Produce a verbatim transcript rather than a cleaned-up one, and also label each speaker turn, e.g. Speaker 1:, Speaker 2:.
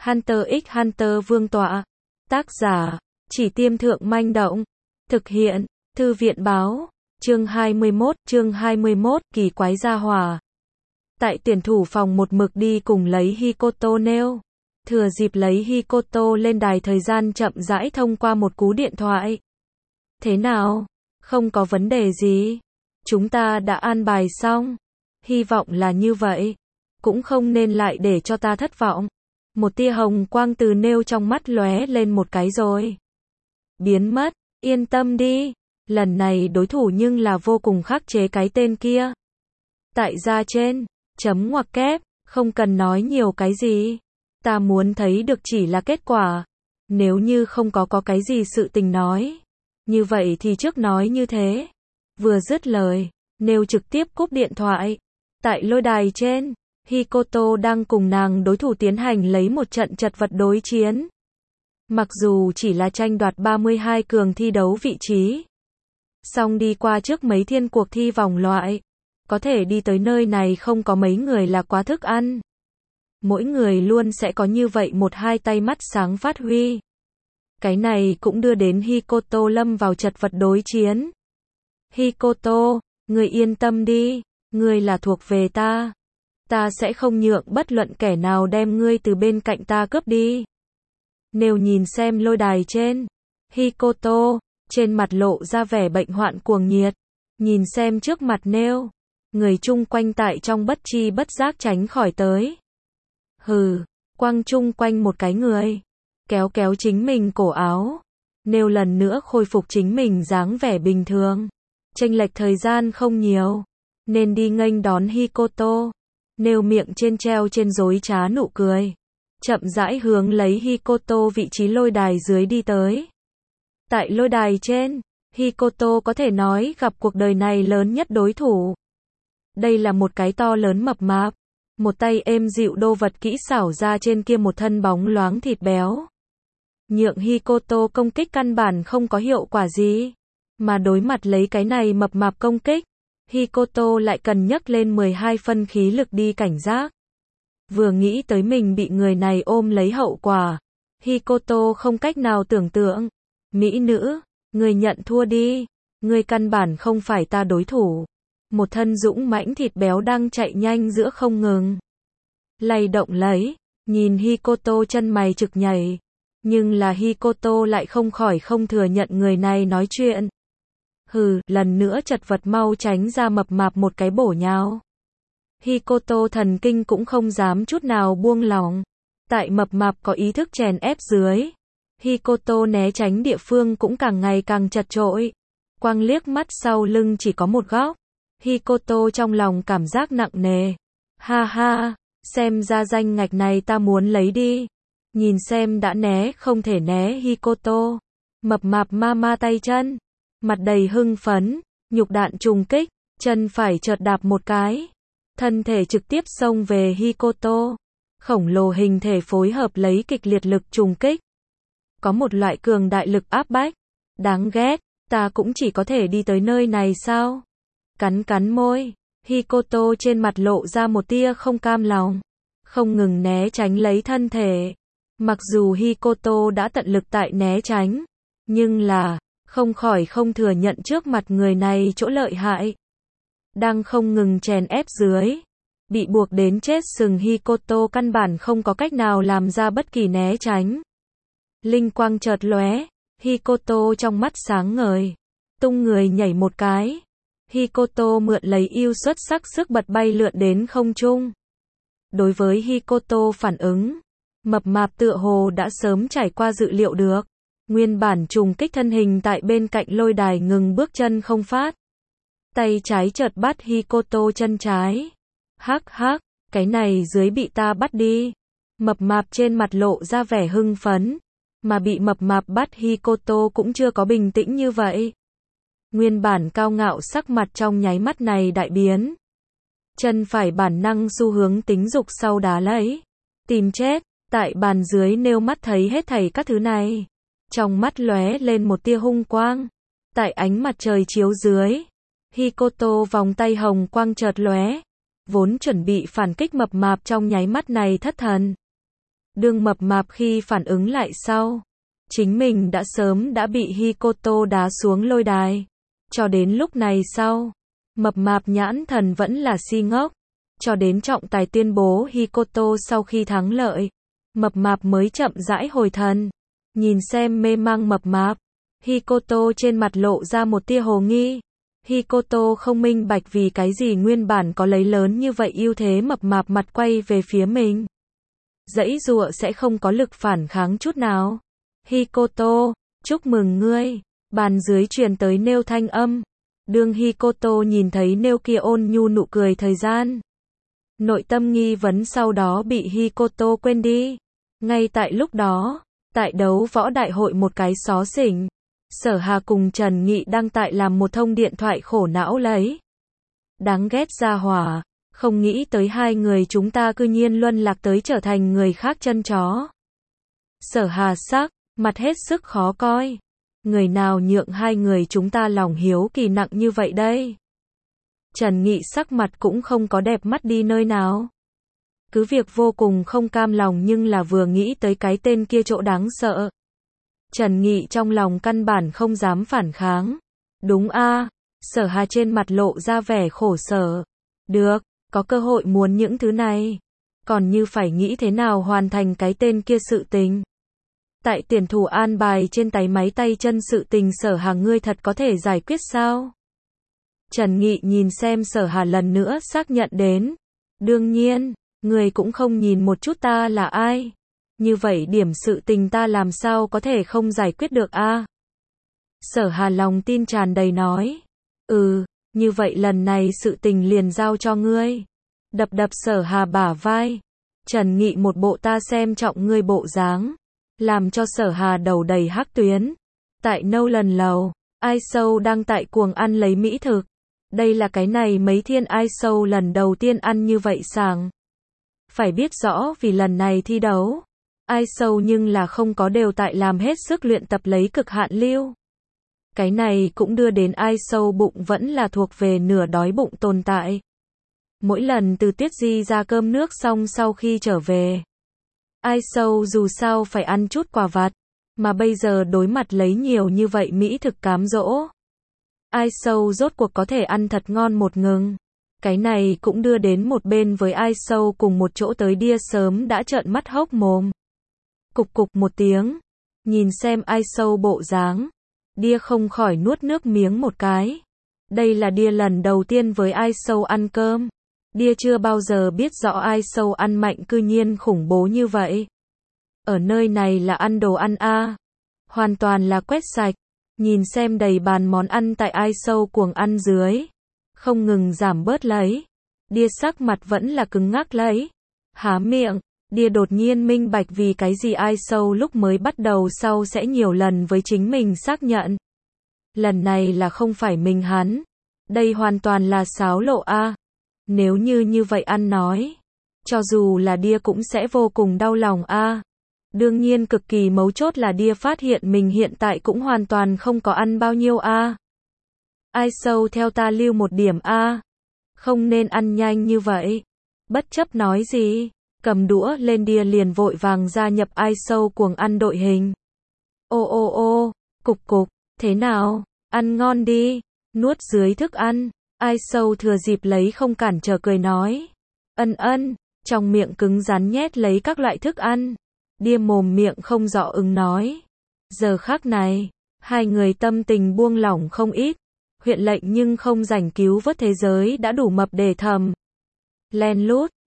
Speaker 1: Hunter x Hunter vương tọa. Tác giả, Chỉ Tiêm Thượng Manh Động. Thực hiện, Thư viện Báo. Chương hai mươi mốt, chương hai mươi mốt, kỳ quái gia hỏa. Tại tuyển thủ phòng một mực đi cùng lấy Hikoto nêu. Thừa dịp lấy Hikoto lên đài thời gian chậm rãi thông qua một cú điện thoại. Thế nào? Không có vấn đề gì. Chúng ta đã an bài xong. Hy vọng là như vậy. Cũng không nên lại để cho ta thất vọng. Một tia hồng quang từ nêu trong mắt lóe lên một cái rồi biến mất. Yên tâm đi. Lần này đối thủ nhưng là vô cùng khắc chế cái tên kia. Tại ra trên, chấm ngoặc kép, không cần nói nhiều cái gì. Ta muốn thấy được chỉ là kết quả. Nếu như không có có cái gì sự tình nói. Như vậy thì trước nói như thế. Vừa dứt lời, nêu trực tiếp cúp điện thoại. Tại lôi đài trên, Hikoto đang cùng nàng đối thủ tiến hành lấy một trận chật vật đối chiến. Mặc dù chỉ là tranh đoạt ba mươi hai cường thi đấu vị trí. Song đi qua trước mấy thiên cuộc thi vòng loại. Có thể đi tới nơi này không có mấy người là quá thức ăn. Mỗi người luôn sẽ có như vậy một hai tay mắt sáng phát huy. Cái này cũng đưa đến Hikoto lâm vào chật vật đối chiến. Hikoto, người yên tâm đi, người là thuộc về ta. Ta sẽ không nhượng bất luận kẻ nào đem ngươi từ bên cạnh ta cướp đi. Nếu nhìn xem lôi đài trên, Hikoto, trên mặt lộ ra vẻ bệnh hoạn cuồng nhiệt. Nhìn xem trước mặt nêu, người chung quanh tại trong bất chi bất giác tránh khỏi tới. Hừ, quăng chung quanh một cái người. Kéo kéo chính mình cổ áo. Nêu lần nữa khôi phục chính mình dáng vẻ bình thường. Chênh lệch thời gian không nhiều. Nên đi nghênh đón Hikoto. Nêu miệng trên treo trên dối trá nụ cười. Chậm rãi hướng lấy Hikoto vị trí lôi đài dưới đi tới. Tại lôi đài trên, Hikoto có thể nói gặp cuộc đời này lớn nhất đối thủ. Đây là một cái to lớn mập mạp. Một tay êm dịu đô vật kỹ xảo ra trên kia một thân bóng loáng thịt béo. Nhượng Hikoto công kích căn bản không có hiệu quả gì. Mà đối mặt lấy cái này mập mạp công kích, Hikoto lại cần nhấc lên mười hai phân khí lực đi cảnh giác. Vừa nghĩ tới mình bị người này ôm lấy hậu quả, Hikoto không cách nào tưởng tượng. Mỹ nữ, người nhận thua đi, người căn bản không phải ta đối thủ. Một thân dũng mãnh thịt béo đang chạy nhanh giữa không ngừng. Lay động lấy, nhìn Hikoto chân mày trực nhảy. Nhưng là Hikoto lại không khỏi không thừa nhận người này nói chuyện. Hừ, lần nữa chật vật mau tránh ra mập mạp một cái bổ nhào. Hikoto thần kinh cũng không dám chút nào buông lỏng. Tại mập mạp có ý thức chèn ép dưới. Hikoto né tránh địa phương cũng càng ngày càng chật chội. Quang liếc mắt sau lưng chỉ có một góc. Hikoto trong lòng cảm giác nặng nề. Ha ha, xem ra danh ngạch này ta muốn lấy đi. Nhìn xem đã né không thể né Hikoto. Mập mạp ma ma tay chân. Mặt đầy hưng phấn, nhục đạn trùng kích, chân phải chợt đạp một cái. Thân thể trực tiếp xông về Hikoto. Khổng lồ hình thể phối hợp lấy kịch liệt lực trùng kích. Có một loại cường đại lực áp bách. Đáng ghét, ta cũng chỉ có thể đi tới nơi này sao? Cắn cắn môi, Hikoto trên mặt lộ ra một tia không cam lòng. Không ngừng né tránh lấy thân thể. Mặc dù Hikoto đã tận lực tại né tránh. Nhưng là, không khỏi không thừa nhận trước mặt người này chỗ lợi hại. Đang không ngừng chèn ép dưới. Bị buộc đến chết sừng Hikoto căn bản không có cách nào làm ra bất kỳ né tránh. Linh quang chợt lóe, Hikoto trong mắt sáng ngời. Tung người nhảy một cái. Hikoto mượn lấy ưu xuất sắc sức bật bay lượn đến không trung. Đối với Hikoto phản ứng, mập mạp tựa hồ đã sớm trải qua dự liệu được. Nguyên bản trùng kích thân hình tại bên cạnh lôi đài ngừng bước chân không phát. Tay trái chợt bắt Hikoto chân trái. Hắc hắc, cái này dưới bị ta bắt đi. Mập mạp trên mặt lộ ra vẻ hưng phấn. Mà bị mập mạp bắt Hikoto cũng chưa có bình tĩnh như vậy. Nguyên bản cao ngạo sắc mặt trong nháy mắt này đại biến. Chân phải bản năng xu hướng tính dục sau đá lấy. Tìm chết, tại bàn dưới nêu mắt thấy hết thảy các thứ này. Trong mắt lóe lên một tia hung quang. Tại ánh mặt trời chiếu dưới, Hikoto vòng tay hồng quang chợt lóe. Vốn chuẩn bị phản kích mập mạp trong nháy mắt này thất thần. Đương mập mạp khi phản ứng lại sau, chính mình đã sớm đã bị Hikoto đá xuống lôi đài. Cho đến lúc này sau, mập mạp nhãn thần vẫn là si ngốc. Cho đến trọng tài tuyên bố Hikoto sau khi thắng lợi, mập mạp mới chậm rãi hồi thần. Nhìn xem mê mang mập mạp, Hikoto trên mặt lộ ra một tia hồ nghi. Hikoto không minh bạch vì cái gì nguyên bản có lấy lớn như vậy ưu thế mập mạp mặt quay về phía mình. Giãy giụa sẽ không có lực phản kháng chút nào. Hikoto, chúc mừng ngươi. Bàn dưới truyền tới nêu thanh âm. Đương Hikoto nhìn thấy nêu kia ôn nhu nụ cười thời gian. Nội tâm nghi vấn sau đó bị Hikoto quên đi. Ngay tại lúc đó, tại đấu võ đại hội một cái xó xỉnh, Sở Hà cùng Trần Nghị đang tại làm một thông điện thoại khổ não lấy. Đáng ghét gia hỏa, không nghĩ tới hai người chúng ta cư nhiên luân lạc tới trở thành người khác chân chó. Sở Hà sắc, mặt hết sức khó coi. Người nào nhượng hai người chúng ta lòng hiếu kỳ nặng như vậy đây? Trần Nghị sắc mặt cũng không có đẹp mắt đi nơi nào. Cứ việc vô cùng không cam lòng nhưng là vừa nghĩ tới cái tên kia chỗ đáng sợ. Trần Nghị trong lòng căn bản không dám phản kháng. Đúng a, Sở Hà trên mặt lộ ra vẻ khổ sở. Được, có cơ hội muốn những thứ này. Còn như phải nghĩ thế nào hoàn thành cái tên kia sự tình. Tại tiền thủ an bài trên tay máy tay chân sự tình Sở Hà ngươi thật có thể giải quyết sao? Trần Nghị nhìn xem Sở Hà lần nữa xác nhận đến. Đương nhiên, người cũng không nhìn một chút ta là ai. Như vậy điểm sự tình ta làm sao có thể không giải quyết được a? Sở Hà lòng tin tràn đầy nói. Ừ, như vậy lần này sự tình liền giao cho ngươi. Đập đập Sở Hà bả vai. Trần Nghị một bộ ta xem trọng ngươi bộ dáng. Làm cho Sở Hà đầu đầy hắc tuyến. Tại nâu lần lầu, Ai Sâu đang tại cuồng ăn lấy mỹ thực. Đây là cái này mấy thiên Ai Sâu lần đầu tiên ăn như vậy sảng. Phải biết rõ vì lần này thi đấu, Ai Sâu nhưng là không có đều tại làm hết sức luyện tập lấy cực hạn lưu. Cái này cũng đưa đến Ai Sâu bụng vẫn là thuộc về nửa đói bụng tồn tại. Mỗi lần từ Tiết Di ra cơm nước xong sau khi trở về, Ai Sâu dù sao phải ăn chút quà vặt, mà bây giờ đối mặt lấy nhiều như vậy mỹ thực cám dỗ. Ai Sâu rốt cuộc có thể ăn thật ngon một ngừng. Cái này cũng đưa đến một bên với Ai Sâu cùng một chỗ tới Đia sớm đã trợn mắt hốc mồm. Cục cục một tiếng, nhìn xem Ai Sâu bộ dáng, Đia không khỏi nuốt nước miếng một cái. Đây là Đia lần đầu tiên với Ai Sâu ăn cơm. Đia chưa bao giờ biết rõ Ai Sâu ăn mạnh cư nhiên khủng bố như vậy. Ở nơi này là ăn đồ ăn a, hoàn toàn là quét sạch. Nhìn xem đầy bàn món ăn tại Ai Sâu cuồng ăn dưới, không ngừng giảm bớt lấy. Đia sắc mặt vẫn là cứng ngắc lấy. Há miệng, Đia đột nhiên minh bạch vì cái gì Ai Sâu lúc mới bắt đầu sau sẽ nhiều lần với chính mình xác nhận. Lần này là không phải mình hắn. Đây hoàn toàn là xáo lộ a. Nếu như như vậy ăn nói, cho dù là Đia cũng sẽ vô cùng đau lòng a. Đương nhiên cực kỳ mấu chốt là Đia phát hiện mình hiện tại cũng hoàn toàn không có ăn bao nhiêu a. Ai Sâu theo ta lưu một điểm a. Không nên ăn nhanh như vậy. Bất chấp nói gì, cầm đũa lên Đia liền vội vàng gia nhập Ai Sâu cuồng ăn đội hình. Ô ô ô, cục cục, thế nào, ăn ngon đi, nuốt dưới thức ăn. Ai Sâu thừa dịp lấy không cản trở cười nói. Ân ân, trong miệng cứng rắn nhét lấy các loại thức ăn. Đia mồm miệng không rõ ứng nói. Giờ khắc này, hai người tâm tình buông lỏng không ít. Huyện lệnh nhưng không rảnh cứu vớt thế giới đã đủ mập để thầm. Len lút,